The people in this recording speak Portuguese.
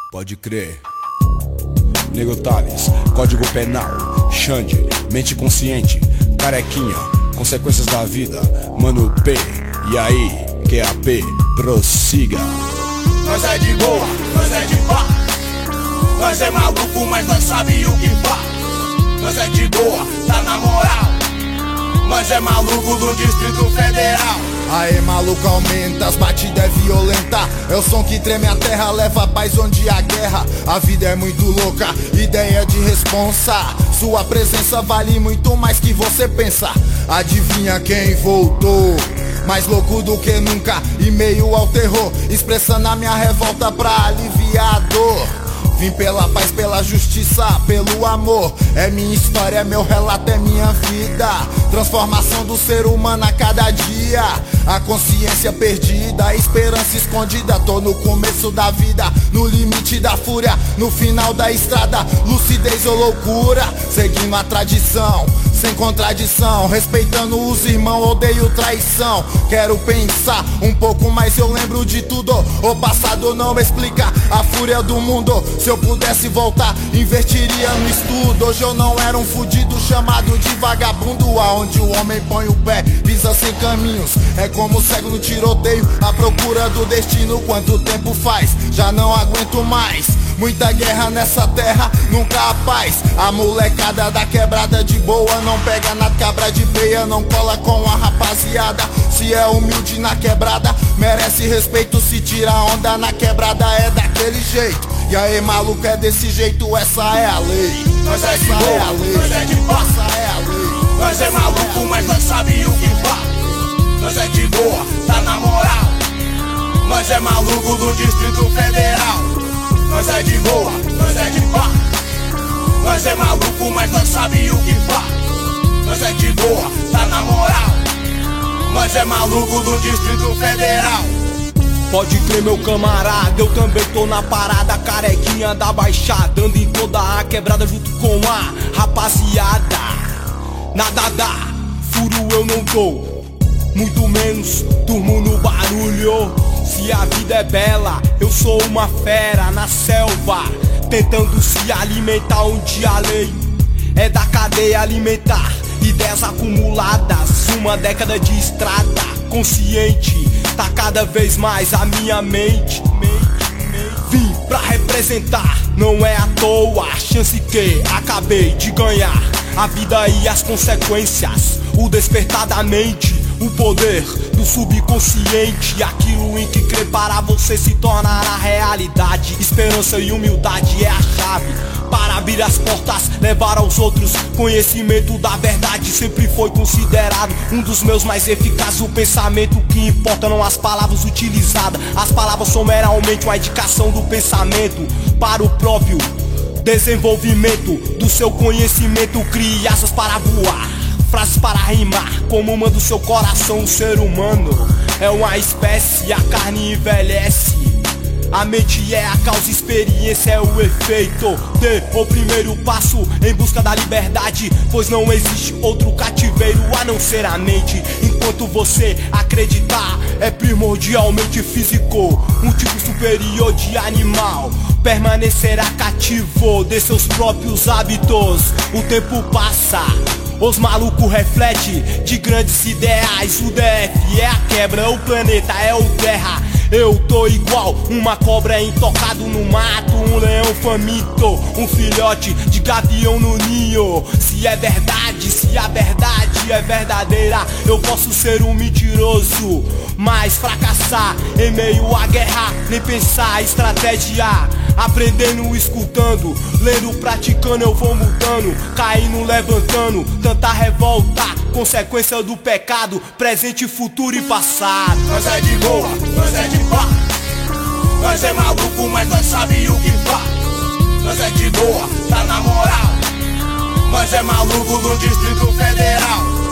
Pode crer. Nego Thales, Código Penal, Xande, mente consciente, carequinha, consequências da vida, Mano P, e aí, QAP, prossiga. Nós é de boa, nós é de pá. Nós é maluco, mas nós sabe o que faz. Nós é de boa, tá na moral. Nós é maluco do Distrito Federal. Aê maluco, aumenta, as batidas é violenta. É o som que treme a terra, leva a paz onde há guerra. A vida é muito louca, ideia de responsa. Sua presença vale muito mais que você pensa. Adivinha quem voltou? Mais louco do que nunca, e meio ao terror, expressando a minha revolta pra aliviar a dor. Vim pela paz, pela justiça, pelo amor. É minha história, é meu relato, é minha vida. Transformação do ser humano a cada dia. A consciência perdida, a esperança escondida. Tô no começo da vida, no limite da fúria, no final da estrada, lucidez ou loucura. Seguindo a tradição, sem contradição, respeitando os irmãos, odeio traição. Quero pensar um pouco mais, eu lembro de tudo. O passado não explica a fúria do mundo. Se eu pudesse voltar, investiria no estudo. Hoje eu não era um fudido chamado de vagabundo. Aonde o homem põe o pé, pisa sem caminhos. É como cego no tiroteio, à procura do destino. Quanto tempo faz? Já não aguento mais. Muita guerra nessa terra, nunca há paz. A molecada da quebrada de boa não pega na cabra de peia, não cola com a rapaziada. Se é humilde na quebrada, merece respeito. Se tira onda na quebrada é daquele jeito. E aí maluco, é desse jeito, essa é a lei. Nós é de boa, nós é de pá. Essa é a lei. Nós é maluco, mas nós sabe o que faz. Nós é de boa, tá na moral. Nós é maluco do Distrito Federal. Nós é de boa, nós é de pá. Nós é maluco, mas nós sabe o que faz. Nós é de boa, tá na moral. Nós é maluco do Distrito Federal. Pode crer, meu camarada, eu também tô na parada. Carequinha da Baixada, ando em toda a quebrada junto com a rapaziada. Nada dá, furo eu não dou, muito menos durmo no barulho. Se a vida é bela, eu sou uma fera na selva, tentando se alimentar onde a lei é da cadeia alimentar. Ideias acumuladas, uma década de estrada, consciente, tá cada vez mais a minha mente. Vim pra representar, não é à toa a chance que acabei de ganhar. A vida e as consequências, o despertar da mente, o poder do subconsciente. Aquilo em que crer para você se tornar a realidade. Esperança e humildade é a chave para abrir as portas, levar aos outros conhecimento da verdade. Sempre foi considerado um dos meus mais eficazes. O pensamento que importa, não as palavras utilizadas. As palavras são meramente uma indicação do pensamento para o próprio desenvolvimento do seu conhecimento. Crie asas para voar, frases para rimar, como manda o seu coração. O ser humano é uma espécie, a carne envelhece, a mente é a causa, experiência é o efeito. Dê o primeiro passo em busca da liberdade, pois não existe outro cativeiro a não ser a mente. Enquanto você acreditar, é primordialmente físico. Um tipo superior de animal permanecerá cativo de seus próprios hábitos. O tempo passa, os malucos refletem de grandes ideais. O DF é a quebra, o planeta é o terra. Eu tô igual uma cobra intocado no mato, um leão faminto, um filhote de gavião no ninho. Se é verdade, se a verdade é verdadeira, eu posso ser um mentiroso, mas fracassar em meio à guerra, nem pensar estratégia. Aprendendo, escutando, lendo, praticando, eu vou mudando, caindo, levantando. Tanta revolta, consequência do pecado, presente, futuro e passado. Nós é de boa, nós é de pá. Nós é maluco, mas nós sabe o que faz. Nós é de boa, tá na moral. Nós é maluco do Distrito Federal.